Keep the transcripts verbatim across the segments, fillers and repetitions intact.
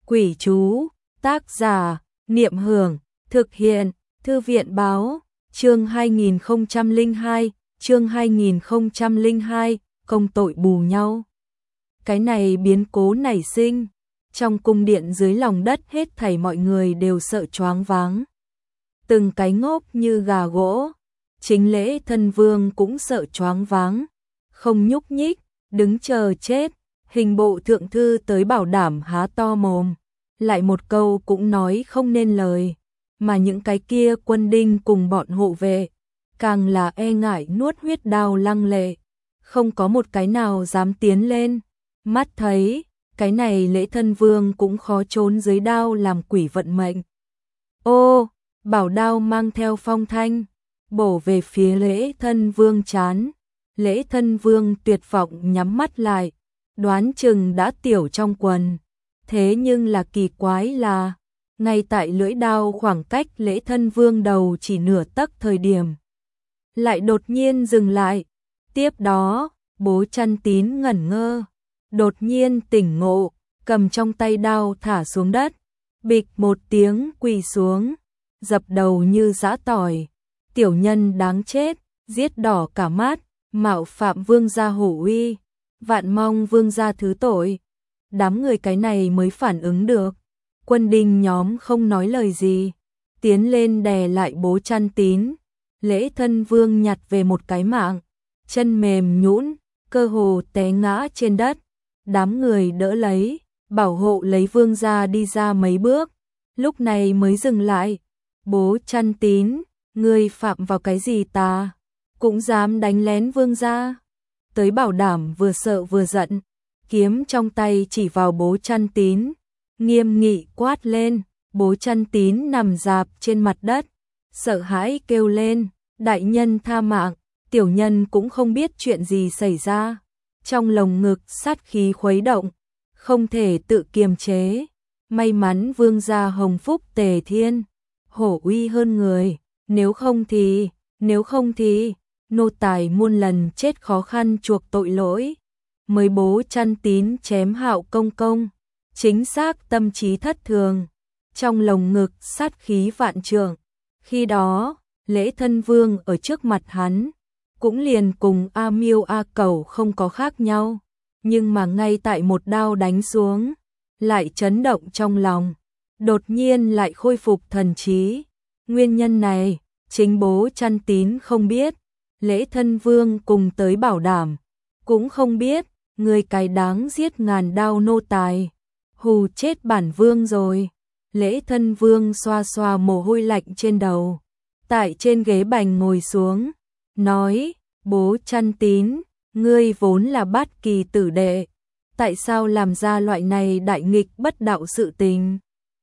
Quỷ chú, tác giả, Niệm Hưởng, thực hiện, Thư viện báo, chương hai nghìn không trăm lẻ hai, chương hai nghìn không trăm lẻ hai, công tội bù nhau. Cái này biến cố nảy sinh, trong cung điện dưới lòng đất hết thảy mọi người đều sợ choáng váng. Từng cái ngốc như gà gỗ, chính Lễ Thân Vương cũng sợ choáng váng, không nhúc nhích, đứng chờ chết. Hình bộ thượng thư tới bảo đảm há to mồm, lại một câu cũng nói không nên lời, mà những cái kia quân đinh cùng bọn hộ vệ, càng là e ngại nuốt huyết đao lăng lệ, không có một cái nào dám tiến lên. Mắt thấy, cái này Lễ Thân Vương cũng khó trốn dưới đao làm quỷ vận mệnh. Ô, bảo đao mang theo phong thanh, bổ về phía Lễ Thân Vương trán. Lễ Thân Vương tuyệt vọng nhắm mắt lại, đoán chừng đã tiểu trong quần. Thế nhưng là kỳ quái là, ngay tại lưỡi đao khoảng cách Lễ Thân Vương đầu chỉ nửa tấc thời điểm, lại đột nhiên dừng lại. Tiếp đó, Bố Chăn Tín ngẩn ngơ, đột nhiên tỉnh ngộ, cầm trong tay đao thả xuống đất, bịch một tiếng quỳ xuống, dập đầu như giã tỏi. Tiểu nhân đáng chết, giết đỏ cả mắt, mạo phạm vương gia hổ uy, vạn mong vương gia thứ tội. Đám người cái này mới phản ứng được, quân đinh nhóm không nói lời gì, tiến lên đè lại Bố Chăn Tín. Lễ Thân Vương nhặt về một cái mạng, chân mềm nhũn, cơ hồ té ngã trên đất. Đám người đỡ lấy, bảo hộ lấy vương gia đi ra mấy bước, lúc này mới dừng lại. Bố Chăn Tín, ngươi phạm vào cái gì ta, cũng dám đánh lén vương gia? Tới bảo đảm vừa sợ vừa giận, kiếm trong tay chỉ vào Bố Chăn Tín, nghiêm nghị quát lên. Bố Chăn Tín nằm rạp trên mặt đất, sợ hãi kêu lên, đại nhân tha mạng. Tiểu nhân cũng không biết chuyện gì xảy ra, trong lồng ngực sát khí khuấy động, không thể tự kiềm chế. May mắn vương gia hồng phúc tề thiên, hổ uy hơn người, nếu không thì, nếu không thì, nô tài muôn lần chết khó khăn chuộc tội lỗi. Mới Bố Chăn Tín chém Hạo công công, chính xác tâm trí thất thường, trong lồng ngực sát khí vạn trượng. Khi đó, Lễ Thân Vương ở trước mặt hắn, cũng liền cùng A Miêu A Cẩu không có khác nhau, nhưng mà ngay tại một đao đánh xuống, lại chấn động trong lòng, đột nhiên lại khôi phục thần trí. Nguyên nhân này, chính Bố Chăn Tín không biết, Lễ Thân Vương cùng tới bảo đảm, cũng không biết. Người cái đáng giết ngàn đao nô tài, hù chết bản vương rồi. Lễ Thân Vương xoa xoa mồ hôi lạnh trên đầu, tại trên ghế bành ngồi xuống, nói, Bố Chăn Tín, ngươi vốn là bát kỳ tử đệ, tại sao làm ra loại này đại nghịch bất đạo sự tình?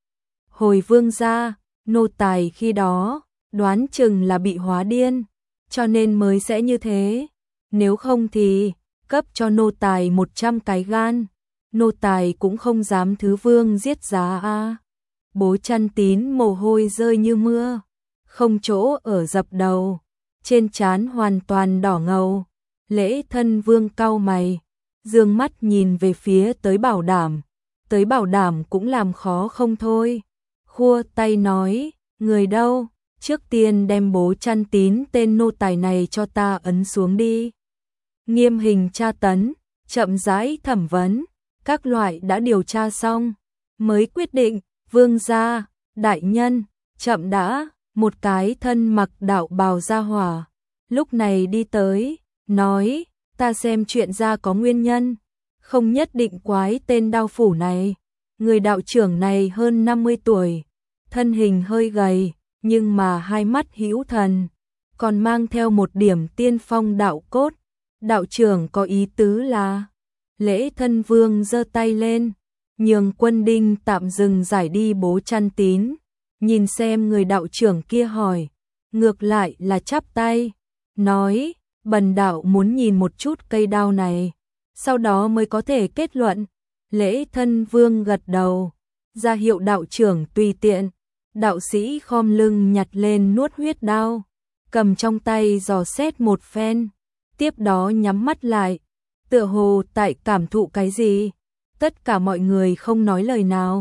Hồi vương gia, nô tài khi đó, đoán chừng là bị hóa điên, cho nên mới sẽ như thế. Nếu không thì, cấp cho nô tài một trăm cái gan, nô tài cũng không dám thứ vương giết giá a. Bố Chăn Tín mồ hôi rơi như mưa, không chỗ ở dập đầu, trên trán hoàn toàn đỏ ngầu. Lễ Thân Vương cau mày, dương mắt nhìn về phía tới bảo đảm, tới bảo đảm cũng làm khó không thôi, khua tay nói, người đâu, trước tiên đem Bố Chăn Tín tên nô tài này cho ta ấn xuống đi. Nghiêm hình tra tấn, chậm rãi thẩm vấn, các loại đã điều tra xong, mới quyết định. Vương gia, đại nhân, chậm đã. Một cái thân mặc đạo bào gia hỏa, lúc này đi tới, nói, ta xem chuyện ra có nguyên nhân, không nhất định quái tên đao phủ này. Người đạo trưởng này hơn năm mươi tuổi, thân hình hơi gầy, nhưng mà hai mắt hữu thần, còn mang theo một điểm tiên phong đạo cốt. Đạo trưởng có ý tứ là, Lễ Thân Vương giơ tay lên, nhường quân đinh tạm dừng giải đi Bố Chăn Tín, nhìn xem người đạo trưởng kia hỏi, ngược lại là chắp tay, nói, bần đạo muốn nhìn một chút cây đao này, sau đó mới có thể kết luận. Lễ Thân Vương gật đầu, ra hiệu đạo trưởng tùy tiện. Đạo sĩ khom lưng nhặt lên nuốt huyết đao, cầm trong tay dò xét một phen, tiếp đó nhắm mắt lại, tựa hồ tại cảm thụ cái gì. Tất cả mọi người không nói lời nào,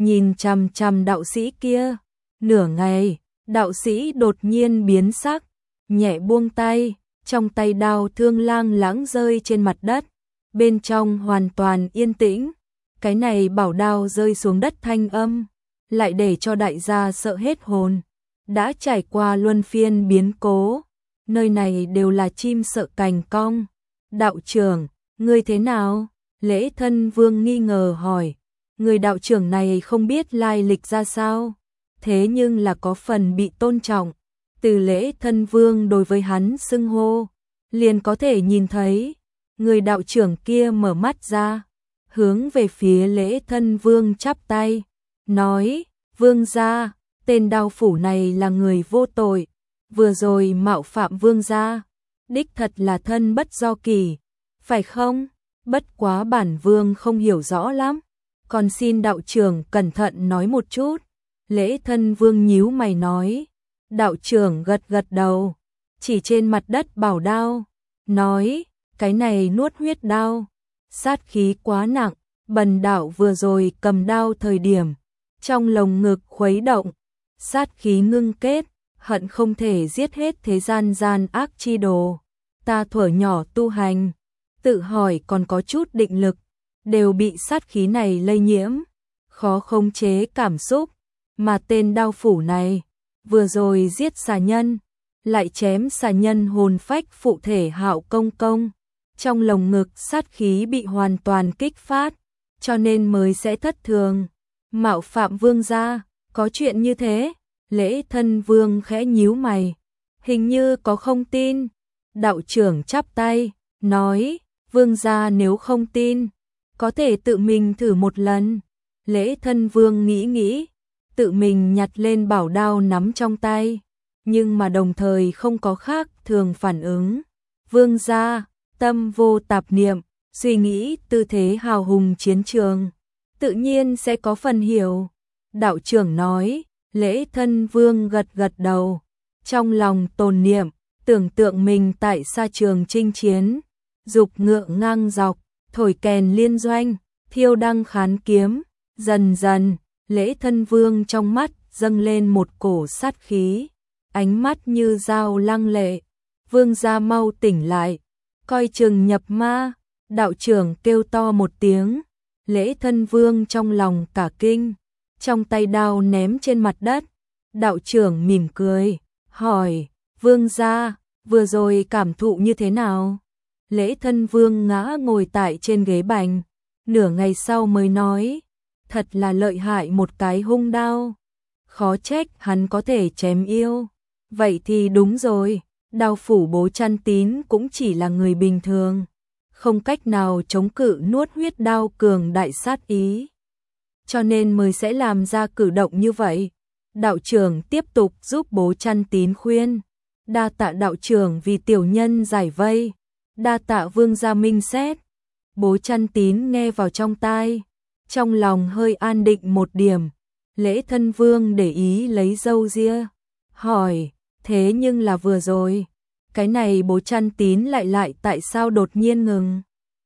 nhìn chằm chằm đạo sĩ kia. Nửa ngày, đạo sĩ đột nhiên biến sắc, nhẹ buông tay, trong tay đao thương lang lãng rơi trên mặt đất, bên trong hoàn toàn yên tĩnh. Cái này bảo đao rơi xuống đất thanh âm, lại để cho đại gia sợ hết hồn. Đã trải qua luân phiên biến cố, nơi này đều là chim sợ cành cong. Đạo trưởng, ngươi thế nào? Lễ Thân Vương nghi ngờ hỏi. Người đạo trưởng này không biết lai lịch ra sao, thế nhưng là có phần bị tôn trọng. Từ Lễ Thân Vương đối với hắn xưng hô, liền có thể nhìn thấy. Người đạo trưởng kia mở mắt ra, hướng về phía Lễ Thân Vương chắp tay, nói, vương gia, tên đao phủ này là người vô tội, vừa rồi mạo phạm vương gia, đích thật là thân bất do kỳ, phải không? Bất quá bản vương không hiểu rõ lắm, còn xin đạo trưởng cẩn thận nói một chút. Lễ Thân Vương nhíu mày nói. Đạo trưởng gật gật đầu, chỉ trên mặt đất bảo đao, nói, cái này nuốt huyết đao, sát khí quá nặng, bần đạo vừa rồi cầm đao thời điểm, trong lồng ngực khuấy động, sát khí ngưng kết, hận không thể giết hết thế gian gian ác chi đồ. Ta thuở nhỏ tu hành, tự hỏi còn có chút định lực, đều bị sát khí này lây nhiễm, khó khống chế cảm xúc, mà tên đao phủ này, vừa rồi giết xà nhân, lại chém xà nhân hồn phách phụ thể Hạo công công, trong lồng ngực sát khí bị hoàn toàn kích phát, cho nên mới sẽ thất thường. Mạo phạm vương gia, có chuyện như thế? Lễ Thân Vương khẽ nhíu mày, hình như có không tin. Đạo trưởng chắp tay, nói, vương gia nếu không tin, có thể tự mình thử một lần. Lễ Thân Vương nghĩ nghĩ, tự mình nhặt lên bảo đao nắm trong tay, nhưng mà đồng thời không có khác thường phản ứng. Vương gia, tâm vô tạp niệm, suy nghĩ tư thế hào hùng chiến trường, tự nhiên sẽ có phần hiểu. Đạo trưởng nói. Lễ Thân Vương gật gật đầu, trong lòng tồn niệm, tưởng tượng mình tại sa trường chinh chiến, dục ngựa ngang dọc, thổi kèn liên doanh, thiêu đăng khán kiếm, dần dần, Lễ Thân Vương trong mắt dâng lên một cổ sát khí, ánh mắt như dao lăng lệ. Vương gia mau tỉnh lại, coi chừng nhập ma. Đạo trưởng kêu to một tiếng, Lễ Thân Vương trong lòng cả kinh, trong tay đao ném trên mặt đất. Đạo trưởng mỉm cười, hỏi, vương gia, vừa rồi cảm thụ như thế nào? Lễ Thân Vương ngã ngồi tại trên ghế bành, nửa ngày sau mới nói, thật là lợi hại một cái hung đao, khó trách hắn có thể chém yêu. Vậy thì đúng rồi, đao phủ Bố Chăn Tín cũng chỉ là người bình thường, không cách nào chống cự nuốt huyết đao cường đại sát ý, cho nên mới sẽ làm ra cử động như vậy. Đạo trưởng tiếp tục giúp Bố Chăn Tín khuyên, đa tạ đạo trưởng vì tiểu nhân giải vây, đa tạ vương gia minh xét. Bố Chăn Tín nghe vào trong tai, trong lòng hơi an định một điểm. Lễ Thân Vương để ý lấy râu ria, hỏi, thế nhưng là vừa rồi, cái này Bố Chăn Tín lại lại tại sao đột nhiên ngừng?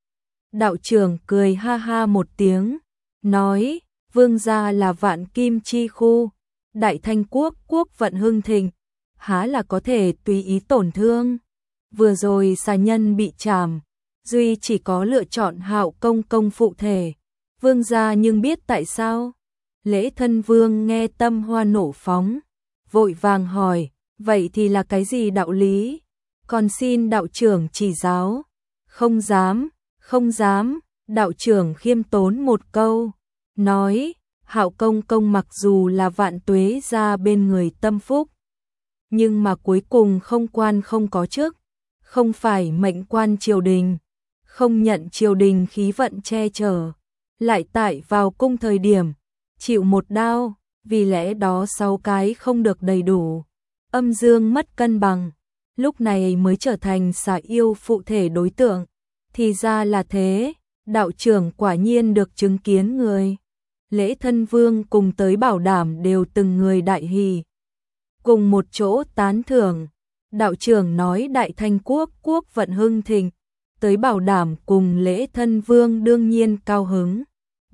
Đạo trưởng cười ha ha một tiếng, nói, vương gia là vạn kim chi khu, đại thanh quốc quốc vận hưng thịnh, há là có thể tùy ý tổn thương. Vừa rồi xà nhân bị chảm, duy chỉ có lựa chọn Hạo công công phụ thể. Vương gia nhưng biết tại sao? Lễ Thân Vương nghe tâm hoa nổ phóng, vội vàng hỏi, vậy thì là cái gì đạo lý? Còn xin đạo trưởng chỉ giáo. Không dám, không dám. Đạo trưởng khiêm tốn một câu, nói, Hạo công công mặc dù là Vạn Tuế gia bên người tâm phúc, nhưng mà cuối cùng không quan không có chức, không phải mệnh quan triều đình, không nhận triều đình khí vận che chở, lại tại vào cung thời điểm chịu một đao, vì lẽ đó sáu cái không được đầy đủ, âm dương mất cân bằng, lúc này mới trở thành xà yêu phụ thể đối tượng. Thì ra là thế, đạo trưởng quả nhiên được chứng kiến người. Lễ Thân Vương cùng tới bảo đảm đều từng người đại hỉ, cùng một chỗ tán thưởng. Đạo trưởng nói đại thanh quốc quốc vận hưng thịnh, tới bảo đảm cùng Lễ Thân Vương đương nhiên cao hứng,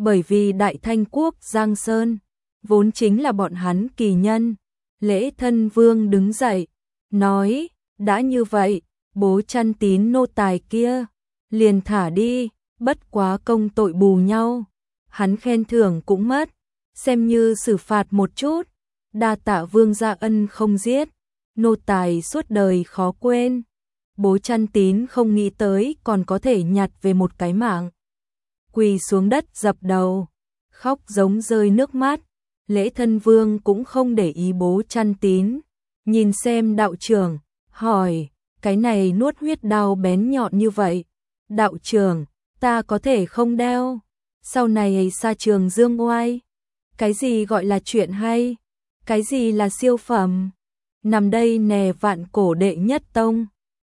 bởi vì Đại Thanh Quốc Giang Sơn, vốn chính là bọn hắn kỳ nhân. Lễ Thân Vương đứng dậy, nói, đã như vậy, Bố Chăn Tín nô tài kia, liền thả đi, bất quá công tội bù nhau. Hắn khen thưởng cũng mất, xem như xử phạt một chút, đa tạ Vương gia ân không giết, nô tài suốt đời khó quên. Bố Chăn Tín không nghĩ tới còn có thể nhặt về một cái mạng. Quỳ xuống đất dập đầu, khóc giống rơi nước mắt. Lễ Thân Vương cũng không để ý Bố Chăn Tín, nhìn xem đạo trưởng, hỏi, cái này nuốt huyết đao bén nhọn như vậy, đạo trưởng, ta có thể không đeo, sau này xa trường dương oai. Cái gì gọi là chuyện hay, cái gì là siêu phẩm, nằm đây nè vạn cổ đệ nhất tông.